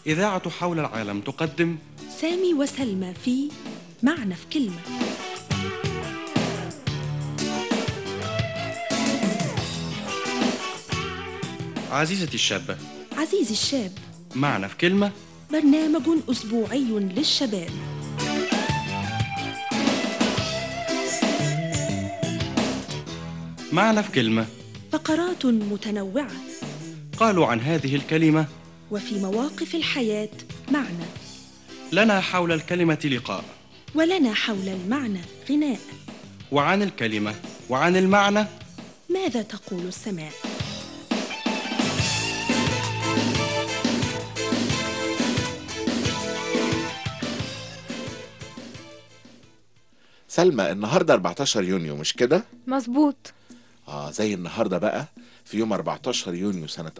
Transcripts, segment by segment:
إذاعة حول العالم تقدم سامي وسلمى في معنى في كلمة. عزيزتي الشابة، عزيزي الشاب، معنى في كلمة، برنامج أسبوعي للشباب. معنى في كلمة. فقرات متنوعة، قالوا عن هذه الكلمة: وفي مواقف الحياة معنى، لنا حول الكلمة لقاء، ولنا حول المعنى غناء، وعن الكلمة وعن المعنى ماذا تقول السماء؟ سلمى، النهاردة 14 يونيو مش كده؟ مظبوط. زي النهاردة بقى في يوم 14 يونيو سنة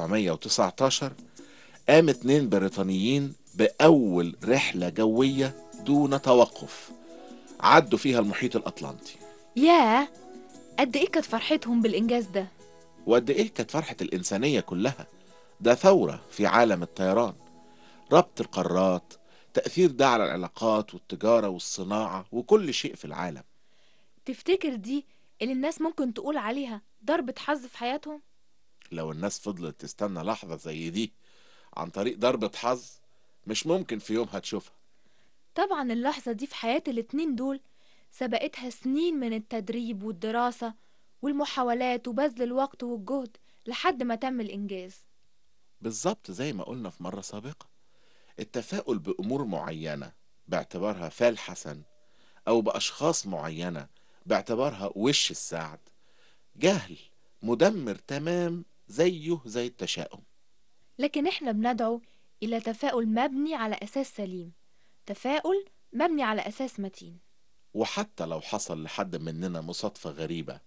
1919 قام 2 بريطانيين بأول رحلة جوية دون توقف، عدوا فيها المحيط الأطلنطي. ياه، قد ايه كانت فرحتهم بالإنجاز ده؟ وقد إيه كانت فرحة الإنسانية كلها. ده ثورة في عالم الطيران، ربط القارات، تأثير ده على العلاقات والتجارة والصناعة وكل شيء في العالم. تفتكر دي اللي الناس ممكن تقول عليها ضربة حظ في حياتهم؟ لو الناس فضلت تستنى لحظة زي دي عن طريق ضربة حظ، مش ممكن في يوم هتشوفها. طبعا اللحظة دي في حياة الاتنين دول سبقتها سنين من التدريب والدراسة والمحاولات وبذل الوقت والجهد لحد ما تم الإنجاز. بالظبط زي ما قلنا في مرة سابقة، التفاؤل بأمور معينة باعتبارها فال حسن، أو بأشخاص معينة باعتبارها وش السعد، جهل مدمر تمام زيه زي التشاؤم. لكن احنا بندعو إلى تفاؤل مبني على أساس سليم، تفاؤل مبني على أساس متين. وحتى لو حصل لحد مننا مصادفة غريبة،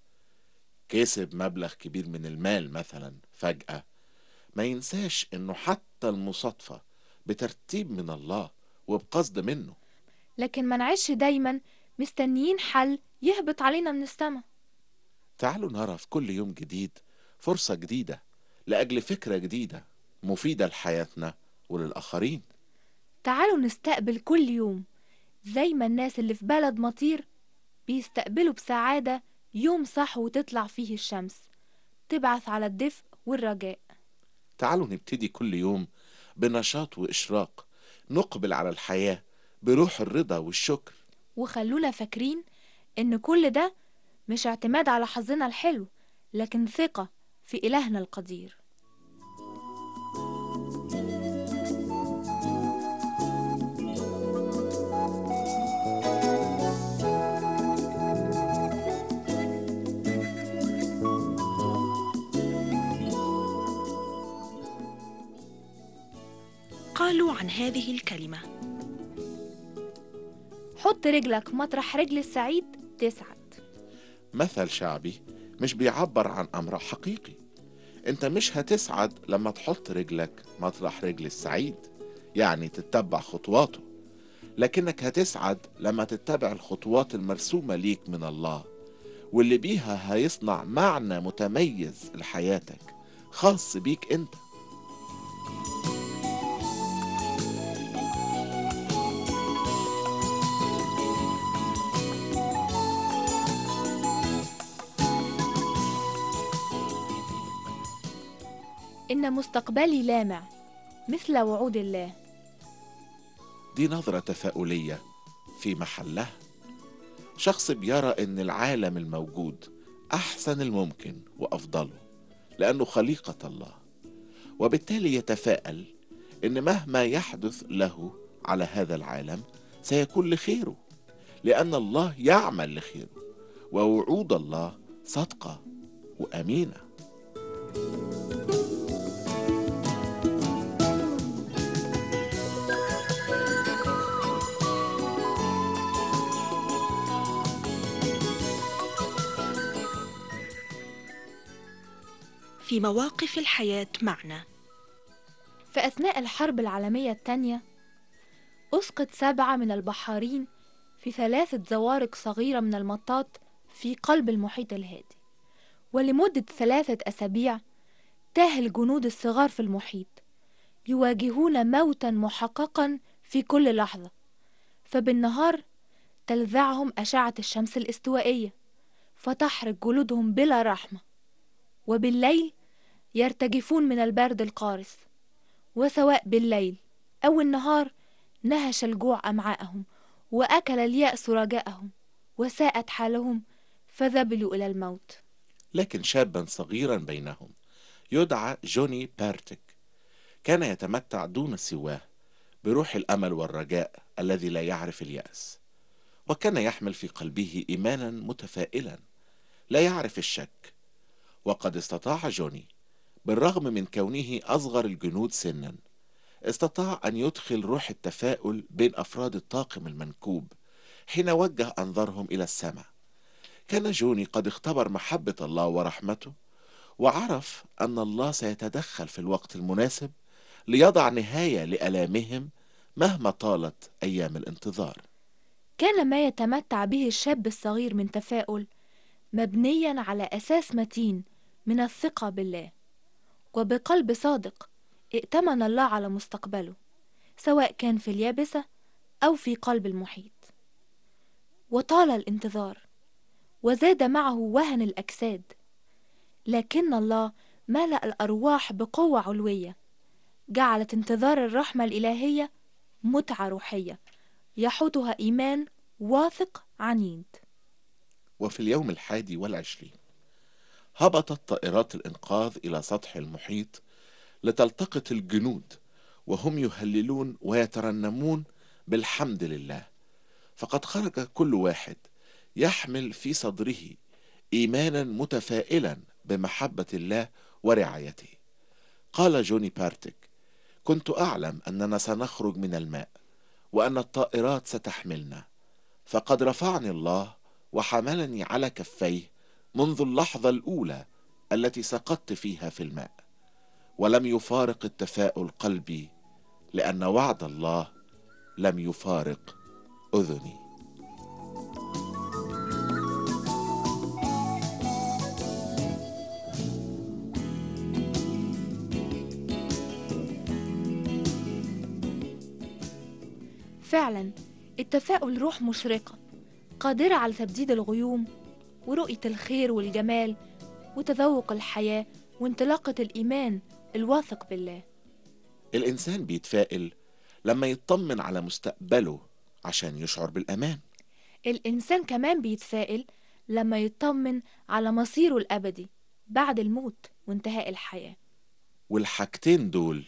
كسب مبلغ كبير من المال مثلا فجأة، ما ينساش انه حتى المصادفة بترتيب من الله وبقصد منه. لكن ما نعيش دايما مستنيين حل يهبط علينا من السما. تعالوا نرى في كل يوم جديد فرصة جديدة لأجل فكرة جديدة مفيدة لحياتنا وللآخرين. تعالوا نستقبل كل يوم زي ما الناس اللي في بلد مطير بيستقبلوا بسعادة يوم صح وتطلع فيه الشمس تبعث على الدفء والرجاء. تعالوا نبتدي كل يوم بنشاط وإشراق، نقبل على الحياة بروح الرضا والشكر. وخلونا فاكرين إن كل ده مش اعتماد على حظنا الحلو، لكن ثقة في إلهنا القدير. قالوا عن هذه الكلمة: حط رجلك مطرح رجل السعيد تسعد. مثل شعبي مش بيعبر عن أمر حقيقي. انت مش هتسعد لما تحط رجلك مطرح رجل السعيد، يعني تتبع خطواته، لكنك هتسعد لما تتبع الخطوات المرسومة ليك من الله، واللي بيها هيصنع معنى متميز لحياتك خاص بيك انت. إن مستقبلي لامع مثل وعود الله. دي نظرة تفاؤلية في محلها. شخص بيرى ان العالم الموجود احسن الممكن وافضله لانه خليقة الله، وبالتالي يتفائل ان مهما يحدث له على هذا العالم سيكون لخيره، لان الله يعمل لخيره، ووعود الله صادقة وامينة. في مواقف الحياة معنى. في أثناء الحرب العالمية الثانية أسقط 7 من البحارين في 3 زوارق صغيرة من المطاط في قلب المحيط الهادي، ولمدة 3 أسابيع تاه الجنود الصغار في المحيط يواجهون موتا محققا في كل لحظة، فبالنهار تلذعهم أشعة الشمس الاستوائية فتحرق جلودهم بلا رحمة، وبالليل يرتجفون من البرد القارس، وسواء بالليل أو النهار نهش الجوع أمعاءهم، وأكل اليأس رجاءهم، وساءت حالهم فذبلوا إلى الموت. لكن شابا صغيرا بينهم يدعى جوني بارتك كان يتمتع دون سواه بروح الأمل والرجاء الذي لا يعرف اليأس، وكان يحمل في قلبه إيمانا متفائلا لا يعرف الشك. وقد استطاع جوني بالرغم من كونه أصغر الجنود سنا استطاع أن يدخل روح التفاؤل بين أفراد الطاقم المنكوب حين وجه أنظارهم إلى السماء. كان جوني قد اختبر محبة الله ورحمته، وعرف أن الله سيتدخل في الوقت المناسب ليضع نهاية لألامهم مهما طالت أيام الانتظار. كان ما يتمتع به الشاب الصغير من تفاؤل مبنيا على أساس متين من الثقة بالله، وبقلب صادق ائتمن الله على مستقبله، سواء كان في اليابسة أو في قلب المحيط. وطال الانتظار، وزاد معه وهن الأجساد، لكن الله ملأ الأرواح بقوة علوية جعلت انتظار الرحمة الإلهية متعة روحية يحوطها إيمان واثق عنيد. وفي اليوم 21 هبطت طائرات الإنقاذ إلى سطح المحيط لتلتقط الجنود وهم يهللون ويترنمون بالحمد لله، فقد خرج كل واحد يحمل في صدره إيمانا متفائلا بمحبة الله ورعايته. قال جوني بارتك: كنت أعلم أننا سنخرج من الماء وأن الطائرات ستحملنا، فقد رفعني الله وحملني على كفيه منذ اللحظة الأولى التي سقطت فيها في الماء، ولم يفارق التفاؤل قلبي لأن وعد الله لم يفارق أذني. فعلا التفاؤل روح مشرقة قادرة على تبديد الغيوم ورؤية الخير والجمال وتذوق الحياة وانطلاقة الإيمان الواثق بالله. الإنسان بيتفائل لما يطمن على مستقبله عشان يشعر بالأمان. الإنسان كمان بيتفائل لما يطمن على مصيره الأبدي بعد الموت وانتهاء الحياة. والحاجتين دول،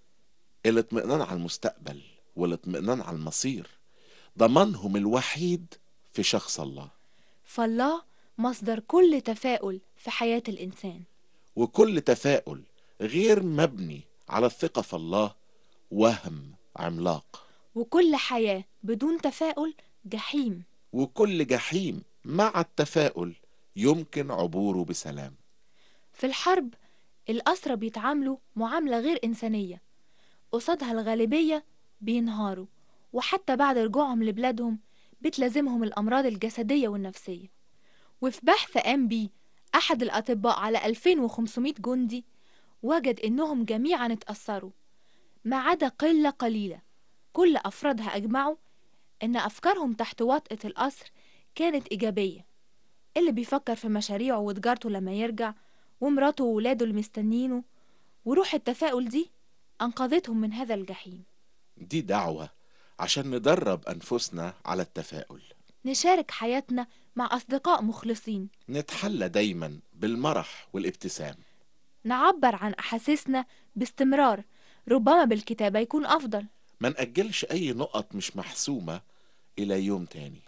الاطمئنان على المستقبل والاطمئنان على المصير، ضمنهم الوحيد في شخص الله. فالله مصدر كل تفاؤل في حياة الإنسان، وكل تفاؤل غير مبني على الثقة في الله وهم عملاق، وكل حياة بدون تفاؤل جحيم، وكل جحيم مع التفاؤل يمكن عبوره بسلام. في الحرب الأسرى بيتعاملوا معاملة غير إنسانية، قصادها الغالبية بينهاروا، وحتى بعد رجوعهم لبلادهم بتلازمهم الأمراض الجسدية والنفسية. وفي بحث قام بيه أحد الأطباء على 2500 جندي وجد إنهم جميعا اتأثروا ما عدا قلة قليلة كل أفرادها أجمعوا إن أفكارهم تحت وطأة الأسر كانت إيجابية، اللي بيفكر في مشاريعه وتجارته لما يرجع، ومراته وولاده اللي مستنينه، وروح التفاؤل دي أنقذتهم من هذا الجحيم. دي دعوة عشان ندرب أنفسنا على التفاؤل، نشارك حياتنا مع أصدقاء مخلصين، نتحلى دايما بالمرح والابتسام، نعبر عن أحاسيسنا باستمرار، ربما بالكتابة يكون أفضل، ما نأجلش أي نقط مش محسومة إلى يوم تاني،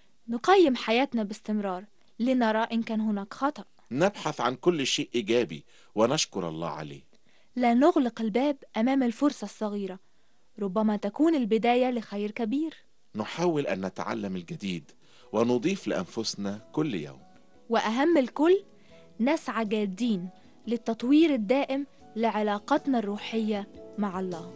نقيم حياتنا باستمرار لنرى إن كان هناك خطأ، نبحث عن كل شيء إيجابي ونشكر الله عليه، لا نغلق الباب أمام الفرصة الصغيرة، ربما تكون البداية لخير كبير. نحاول أن نتعلم الجديد ونضيف لأنفسنا كل يوم، وأهم الكل نسعى جادين للتطوير الدائم لعلاقتنا الروحية مع الله.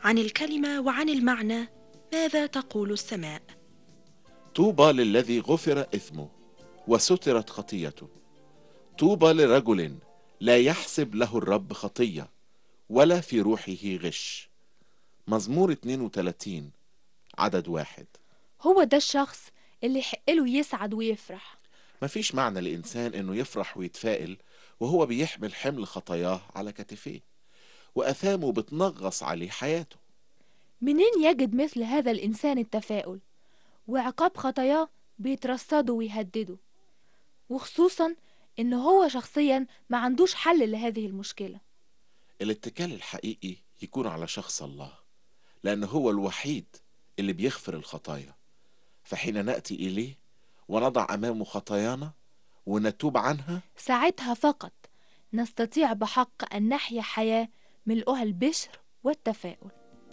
عن الكلمة وعن المعنى ماذا تقول السماء؟ طوبى للذي غفر إثمه وسترت خطيته. طوبى لرجل لا يحسب له الرب خطية ولا في روحه غش. مزمور 32 عدد 1. هو ده الشخص اللي يحقله يسعد ويفرح. مفيش معنى لإنسان إنه يفرح ويتفائل وهو بيحمل حمل خطاياه على كتفيه وأثامه بتنغص عليه حياته. منين يجد مثل هذا الإنسان التفاؤل وعقاب خطاياه بيترصده ويهدده، وخصوصا إن هو شخصيا ما عندوش حل لهذه المشكلة؟ الاتكال الحقيقي يكون على شخص الله، لأنه هو الوحيد اللي بيغفر الخطايا. فحين نأتي إليه ونضع أمامه خطايانا ونتوب عنها، ساعتها فقط نستطيع بحق أن نحيا حياة ملؤها البشر والتفاؤل.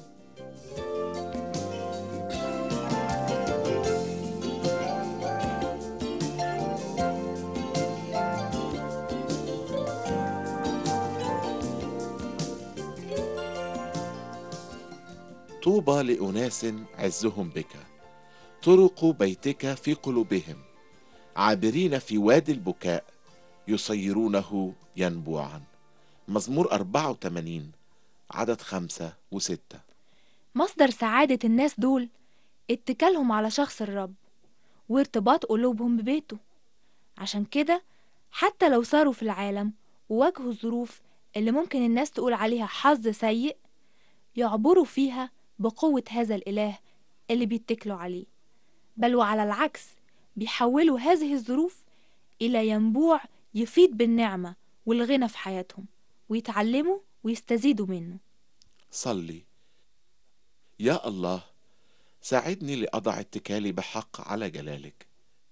طوبى لأناس عزهم بك، طرق بيتك في قلوبهم، عابرين في وادي البكاء يصيرونه ينبوعا. مزمور 84 عدد 5 و6. مصدر سعادة الناس دول اتكالهم على شخص الرب وارتباط قلوبهم ببيته. عشان كده حتى لو صاروا في العالم وواجهوا الظروف اللي ممكن الناس تقول عليها حظ سيء، يعبروا فيها بقوة هذا الإله اللي بيتكلوا عليه، بل وعلى العكس بيحولوا هذه الظروف إلى ينبوع يفيد بالنعمة والغنى في حياتهم، ويتعلموا ويستزيدوا منه. صلي: يا الله، ساعدني لأضع اتكالي بحق على جلالك،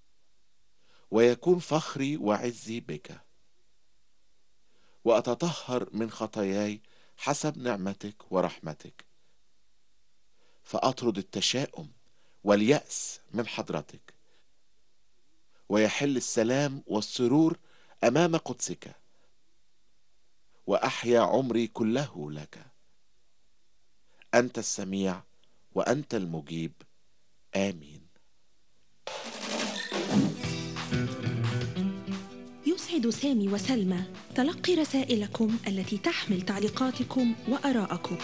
ويكون فخري وعزي بك، وأتطهر من خطاياي حسب نعمتك ورحمتك، فأطرد التشاؤم واليأس من حضرتك، ويحل السلام والسرور أمام قدسك، وأحيا عمري كله لك. أنت السميع وأنت المجيب. آمين. يسعد سامي وسلمى تلقي رسائلكم التي تحمل تعليقاتكم وآراءكم.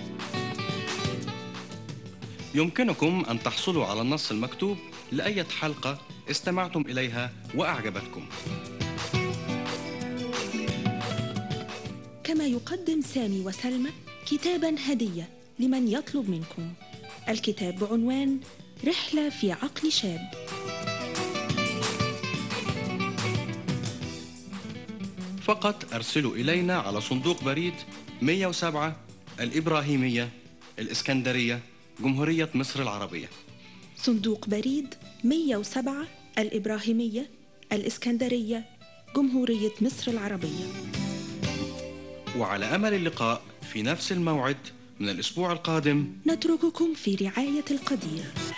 يمكنكم أن تحصلوا على النص المكتوب لأية حلقة استمعتم إليها وأعجبتكم. كما يقدم سامي وسلمى كتاباً هدية لمن يطلب منكم. الكتاب بعنوان رحلة في عقل شاب. فقط أرسلوا إلينا على صندوق بريد 107 الإبراهيمية، الإسكندرية، جمهورية مصر العربية. صندوق بريد 107 الإبراهيمية، الإسكندرية، جمهورية مصر العربية. وعلى أمل اللقاء في نفس الموعد من الأسبوع القادم. نترككم في رعاية القدير.